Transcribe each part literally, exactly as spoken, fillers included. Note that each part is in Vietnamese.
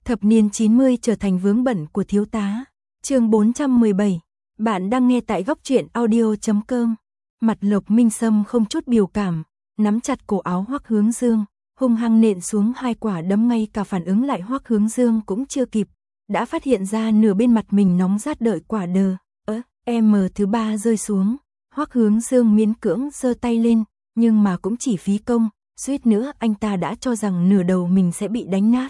Thập niên chín mươi trở thành vướng bận của thiếu tá. Chương bốn trăm mười bảy. Bạn đang nghe tại góc truyện audio chấm com. Mặt Lộc Minh Sâm không chút biểu cảm, nắm chặt cổ áo Hoắc Hướng Dương, hung hăng nện xuống hai quả đấm, ngay cả phản ứng lại Hoắc Hướng Dương cũng chưa kịp, đã phát hiện ra nửa bên mặt mình nóng rát đợi quả đờ. Ơ, em thứ ba rơi xuống. Hoắc Hướng Dương miễn cưỡng giơ tay lên, nhưng mà cũng chỉ phí công, suýt nữa anh ta đã cho rằng nửa đầu mình sẽ bị đánh nát.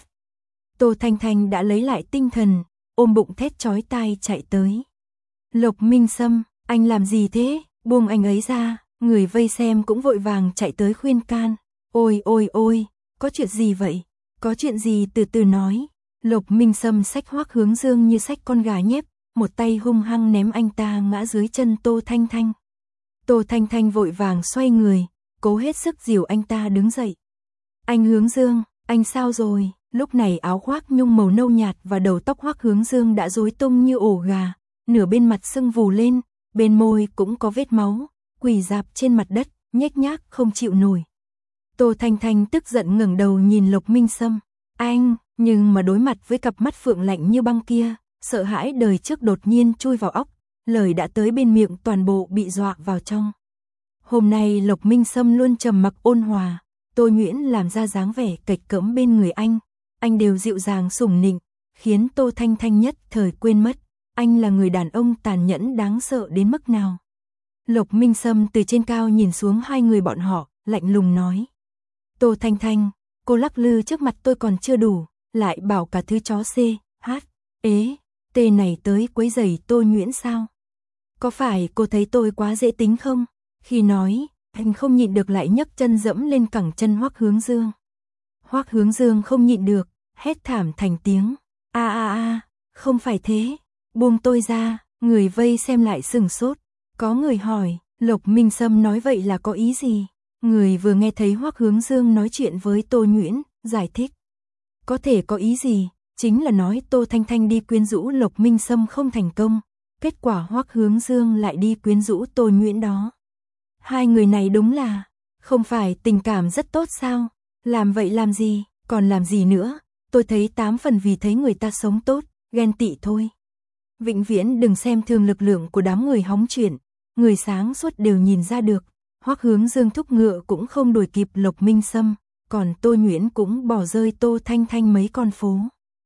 Tô Thanh Thanh đã lấy lại tinh thần, ôm bụng thét chói tai chạy tới. Lộc Minh Sâm, anh làm gì thế? Buông anh ấy ra. Người vây xem cũng vội vàng chạy tới khuyên can. Ôi ôi ôi, có chuyện gì vậy? Có chuyện gì từ từ nói. Lộc Minh Sâm xách Hoắc Hướng Dương như xách con gà nhép, một tay hung hăng ném anh ta ngã dưới chân Tô Thanh Thanh. Tô Thanh Thanh vội vàng xoay người, cố hết sức dìu anh ta đứng dậy. Anh Hướng Dương, anh sao rồi? Lúc này áo khoác nhung màu nâu nhạt và đầu tóc Hoắc Hướng Dương đã rối tung như ổ gà, nửa bên mặt sưng vù lên, bên môi cũng có vết máu, quỳ rạp trên mặt đất, nhếch nhác không chịu nổi. Tô Thanh Thanh tức giận ngẩng đầu nhìn Lộc Minh Sâm. Anh, nhưng mà đối mặt với cặp mắt phượng lạnh như băng kia, sợ hãi đời trước đột nhiên chui vào óc, lời đã tới bên miệng toàn bộ bị dọa vào trong. Hôm nay Lộc Minh Sâm luôn trầm mặc ôn hòa, Tô Nhuyễn làm ra dáng vẻ kịch cỡm bên người anh, anh đều dịu dàng sủng nịnh, khiến Tô Thanh Thanh nhất thời quên mất, anh là người đàn ông tàn nhẫn đáng sợ đến mức nào. Lộc Minh Sâm từ trên cao nhìn xuống hai người bọn họ, lạnh lùng nói. Tô Thanh Thanh, cô lắc lư trước mặt tôi còn chưa đủ, lại bảo cả thứ chó C, H, ế, T này tới quấy rầy Tô Nhuyễn sao? Có phải cô thấy tôi quá dễ tính không? Khi nói, anh không nhịn được lại nhấc chân dẫm lên cẳng chân Hoắc Hướng Dương. Hoắc Hướng Dương không nhịn được, hét thảm thành tiếng. A a a, không phải thế, buông tôi ra. Người vây xem lại sừng sốt. Có người hỏi, Lộc Minh Sâm nói vậy là có ý gì? Người vừa nghe thấy Hoắc Hướng Dương nói chuyện với Tô Nhuyễn, giải thích. Có thể có ý gì? Chính là nói Tô Thanh Thanh đi quyến rũ Lộc Minh Sâm không thành công, kết quả Hoắc Hướng Dương lại đi quyến rũ Tô Nhuyễn đó. Hai người này đúng là, không phải tình cảm rất tốt sao? Làm vậy làm gì, còn làm gì nữa? Tôi thấy tám phần vì thấy người ta sống tốt, ghen tị thôi. Vĩnh viễn đừng xem thường lực lượng của đám người hóng chuyện, người sáng suốt đều nhìn ra được. Hoắc Hướng Dương thúc ngựa cũng không đuổi kịp Lộc Minh Sâm, còn Tô Nhuyễn cũng bỏ rơi Tô Thanh Thanh mấy con phố.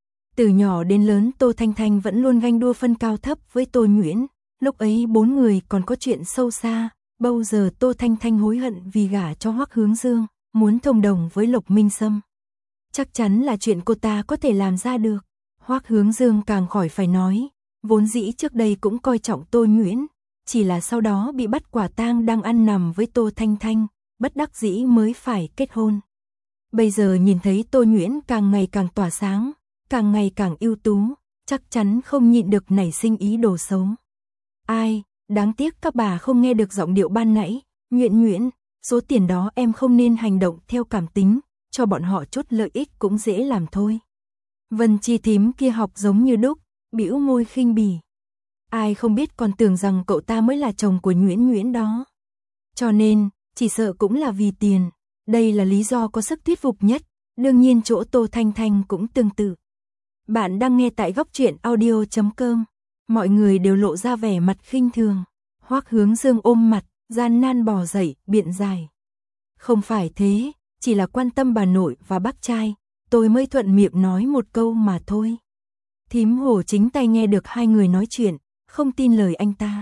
Từ nhỏ đến lớn Tô Thanh Thanh vẫn luôn ganh đua phân cao thấp với Tô Nhuyễn, lúc ấy bốn người còn có chuyện sâu xa, bao giờ Tô Thanh Thanh hối hận vì gả cho Hoắc Hướng Dương, muốn thông đồng với Lộc Minh Sâm. Chắc chắn là chuyện cô ta có thể làm ra được. Hoắc Hướng Dương càng khỏi phải nói, vốn dĩ trước đây cũng coi trọng Tô Nhuyễn, chỉ là sau đó bị bắt quả tang đang ăn nằm với Tô Thanh Thanh, bất đắc dĩ mới phải kết hôn. Bây giờ nhìn thấy Tô Nhuyễn càng ngày càng tỏa sáng, càng ngày càng ưu tú, chắc chắn không nhịn được nảy sinh ý đồ xấu. Ai, đáng tiếc các bà không nghe được giọng điệu ban nãy, Nhuyễn Nhuyễn, số tiền đó em không nên hành động theo cảm tính, cho bọn họ chút lợi ích cũng dễ làm thôi. Vân Chi thím kia học giống như đúc, bĩu môi khinh bỉ. Ai không biết còn tưởng rằng cậu ta mới là chồng của Nhuyễn Nhuyễn đó. Cho nên, chỉ sợ cũng là vì tiền, đây là lý do có sức thuyết phục nhất, đương nhiên chỗ Tô Thanh Thanh cũng tương tự. Bạn đang nghe tại góc truyện audio chấm com. Mọi người đều lộ ra vẻ mặt khinh thường. Hoắc Hướng Dương ôm mặt, gian nan bò dậy, biện giải. Không phải thế, chỉ là quan tâm bà nội và bác trai, tôi mới thuận miệng nói một câu mà thôi. Thím Hồ chính tay nghe được hai người nói chuyện, không tin lời anh ta.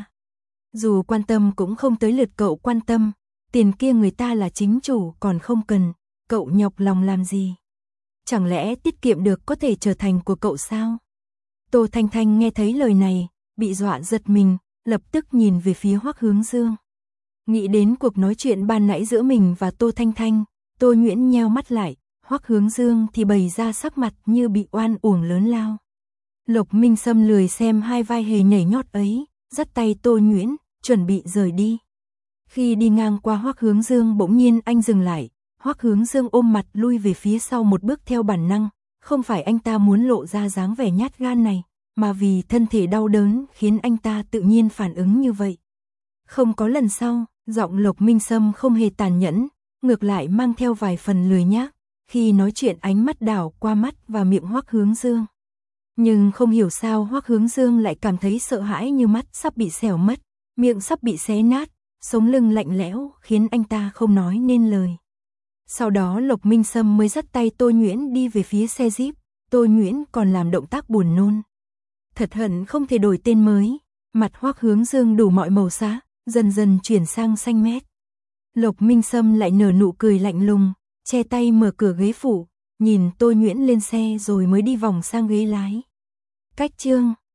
Dù quan tâm cũng không tới lượt cậu quan tâm, tiền kia người ta là chính chủ còn không cần, cậu nhọc lòng làm gì? Chẳng lẽ tiết kiệm được có thể trở thành của cậu sao? Tô Thanh Thanh nghe thấy lời này, bị dọa giật mình, lập tức nhìn về phía Hoắc Hướng Dương. Nghĩ đến cuộc nói chuyện ban nãy giữa mình và Tô Thanh Thanh, Tô Nhuyễn nheo mắt lại, Hoắc Hướng Dương thì bày ra sắc mặt như bị oan uổng lớn lao. Lộc Minh Sâm lười xem hai vai hề nhảy nhót ấy, dắt tay Tô Nhuyễn, chuẩn bị rời đi. Khi đi ngang qua Hoắc Hướng Dương bỗng nhiên anh dừng lại, Hoắc Hướng Dương ôm mặt lui về phía sau một bước theo bản năng, không phải anh ta muốn lộ ra dáng vẻ nhát gan này, mà vì thân thể đau đớn khiến anh ta tự nhiên phản ứng như vậy. Không có lần sau, giọng Lộc Minh Sâm không hề tàn nhẫn, ngược lại mang theo vài phần lười nhác. Khi nói chuyện ánh mắt đảo qua mắt và miệng Hoắc Hướng Dương. Nhưng không hiểu sao Hoắc Hướng Dương lại cảm thấy sợ hãi như mắt sắp bị xẻo mất, miệng sắp bị xé nát, sống lưng lạnh lẽo khiến anh ta không nói nên lời. Sau đó Lộc Minh Sâm mới dắt tay Tô Nhuyễn đi về phía xe Jeep, Tô Nhuyễn còn làm động tác buồn nôn. Thật hận không thể đổi tên mới, mặt Hoắc Hướng Dương đủ mọi màu sắc, dần dần chuyển sang xanh mét. Lộc Minh Sâm lại nở nụ cười lạnh lùng, che tay mở cửa ghế phụ, nhìn Tô Nhuyễn lên xe rồi mới đi vòng sang ghế lái. Cách chương